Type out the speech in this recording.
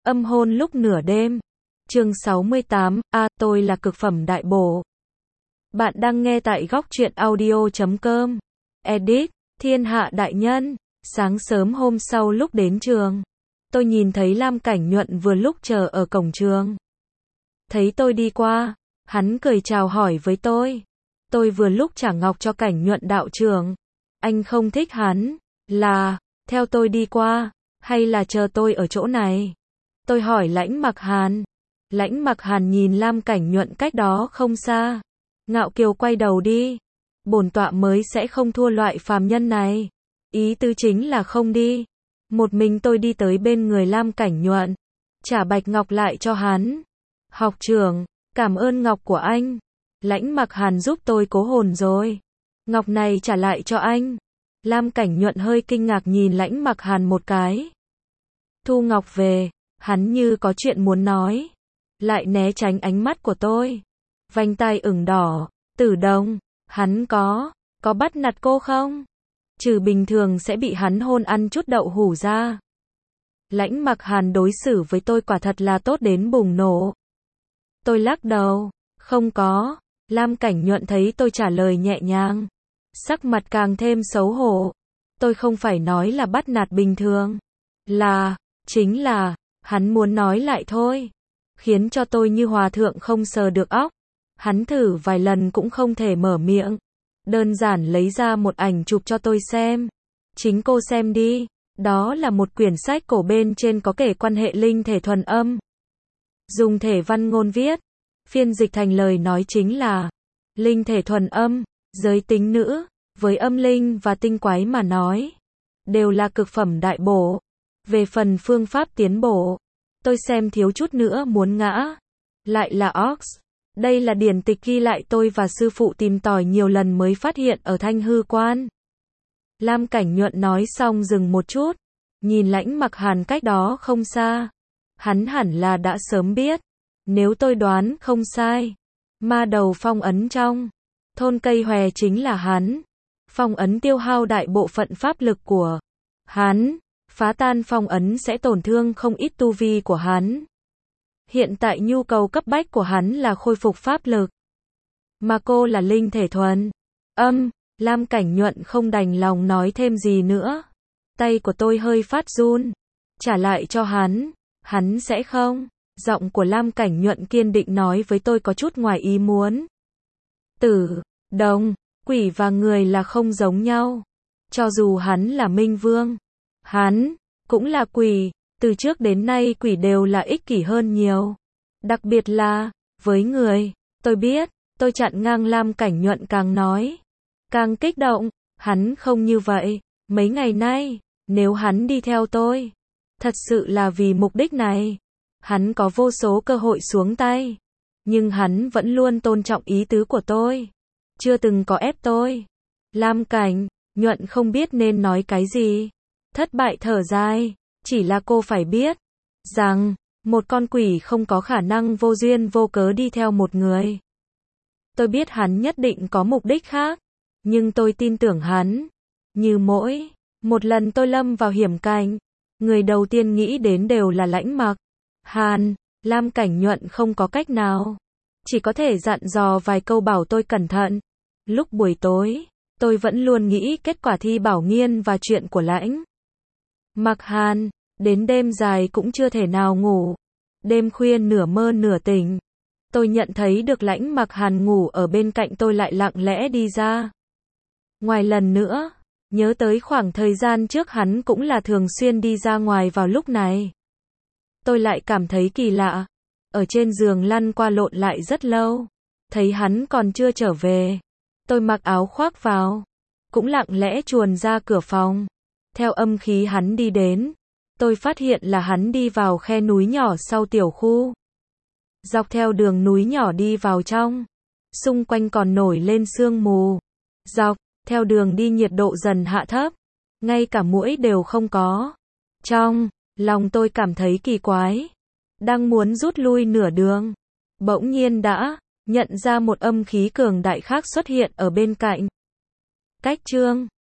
Âm hôn lúc nửa đêm. Chương 68, tôi là cực phẩm đại bổ. Bạn đang nghe tại góc truyện audio.com. Edit, Thiên Hạ đại nhân. Sáng sớm hôm sau lúc đến trường, tôi nhìn thấy Lam Cảnh Nhuận vừa lúc chờ ở cổng trường. Thấy tôi đi qua, hắn cười chào hỏi với tôi. Tôi vừa lúc trả ngọc cho Cảnh Nhuận đạo trưởng. Anh không thích hắn, là theo tôi đi qua, hay là chờ tôi ở chỗ này? Tôi hỏi Lãnh Mặc Hàn. Lãnh Mặc Hàn nhìn Lam Cảnh Nhuận cách đó không xa. Ngạo kiều quay đầu đi. Bổn tọa mới sẽ không thua loại phàm nhân này. Ý tứ chính là không đi. Một mình tôi đi tới bên người Lam Cảnh Nhuận, trả bạch ngọc lại cho hắn. Học trưởng, cảm ơn ngọc của anh. Lãnh Mặc Hàn giúp tôi cố hồn rồi. Ngọc này trả lại cho anh. Lam Cảnh Nhuận hơi kinh ngạc nhìn Lãnh Mặc Hàn một cái. Thu ngọc về, hắn như có chuyện muốn nói, lại né tránh ánh mắt của tôi. Vành tai ửng đỏ, Tử Đồng, hắn có bắt nạt cô không? Trừ bình thường sẽ bị hắn hôn ăn chút đậu hủ ra. Lãnh Mặc Hàn đối xử với tôi quả thật là tốt đến bùng nổ. Tôi lắc đầu, không có. Lam Cảnh Nhuận thấy tôi trả lời nhẹ nhàng, sắc mặt càng thêm xấu hổ. Tôi không phải nói là bắt nạt bình thường, chính là, hắn muốn nói lại thôi. Khiến cho tôi như hòa thượng không sờ được óc. Hắn thử vài lần cũng không thể mở miệng. Đơn giản lấy ra một ảnh chụp cho tôi xem. Chính cô xem đi. Đó là một quyển sách cổ bên trên có kể quan hệ linh thể thuần âm. Dùng thể văn ngôn viết. Phiên dịch thành lời nói chính là linh thể thuần âm, giới tính nữ, với âm linh và tinh quái mà nói, đều là cực phẩm đại bổ. Về phần phương pháp tiến bổ, tôi xem thiếu chút nữa muốn ngã. Lại là Ox. Đây là điển tịch ghi lại tôi và sư phụ tìm tòi nhiều lần mới phát hiện ở Thanh Hư Quan. Lam Cảnh Nhuận nói xong dừng một chút, nhìn Lãnh Mặc Hàn cách đó không xa. Hắn hẳn là đã sớm biết. Nếu tôi đoán không sai, ma đầu phong ấn trong thôn cây hòe chính là hắn. Phong ấn tiêu hao đại bộ phận pháp lực của hắn. Phá tan phong ấn sẽ tổn thương không ít tu vi của hắn. Hiện tại nhu cầu cấp bách của hắn là khôi phục pháp lực. Mà cô là linh thể thuần âm. Lam Cảnh Nhuận không đành lòng nói thêm gì nữa. Tay của tôi hơi phát run. Trả lại cho hắn. Hắn sẽ không. Giọng của Lam Cảnh Nhuận kiên định nói với tôi có chút ngoài ý muốn. Tử Đồng, quỷ và người là không giống nhau. Cho dù hắn là Minh Vương, hắn cũng là quỷ. Từ trước đến nay quỷ đều là ích kỷ hơn nhiều. Đặc biệt là với người. Tôi biết. Tôi chặn ngang Lam Cảnh Nhuận càng nói, càng kích động. Hắn không như vậy. Mấy ngày nay, nếu hắn đi theo tôi, thật sự là vì mục đích này. Hắn có vô số cơ hội xuống tay. Nhưng hắn vẫn luôn tôn trọng ý tứ của tôi. Chưa từng có ép tôi. Lam Cảnh Nhuận không biết nên nói cái gì. Thất bại thở dài. Chỉ là cô phải biết rằng một con quỷ không có khả năng vô duyên vô cớ đi theo một người. Tôi biết hắn nhất định có mục đích khác, nhưng tôi tin tưởng hắn. Như mỗi một lần tôi lâm vào hiểm cảnh, người đầu tiên nghĩ đến đều là Lãnh Mặc Hàn. Lam Cảnh Nhuận không có cách nào, chỉ có thể dặn dò vài câu bảo tôi cẩn thận. Lúc buổi tối, tôi vẫn luôn nghĩ kết quả thi Bảo Nghiên và chuyện của Lãnh Mặc Hàn. Đến đêm dài cũng chưa thể nào ngủ. Đêm khuya nửa mơ nửa tỉnh, tôi nhận thấy được Lãnh Mặc Hàn ngủ ở bên cạnh tôi lại lặng lẽ đi ra ngoài lần nữa. Nhớ tới khoảng thời gian trước hắn cũng là thường xuyên đi ra ngoài vào lúc này. Tôi lại cảm thấy kỳ lạ. Ở trên giường lăn qua lộn lại rất lâu. Thấy hắn còn chưa trở về. Tôi mặc áo khoác vào, cũng lặng lẽ chuồn ra cửa phòng. Theo âm khí hắn đi đến, tôi phát hiện là hắn đi vào khe núi nhỏ sau tiểu khu. Dọc theo đường núi nhỏ đi vào trong. Xung quanh còn nổi lên sương mù. Dọc theo đường đi nhiệt độ dần hạ thấp. Ngay cả muỗi đều không có. Trong lòng tôi cảm thấy kỳ quái. Đang muốn rút lui nửa đường, bỗng nhiên đã nhận ra một âm khí cường đại khác xuất hiện ở bên cạnh. Cách chương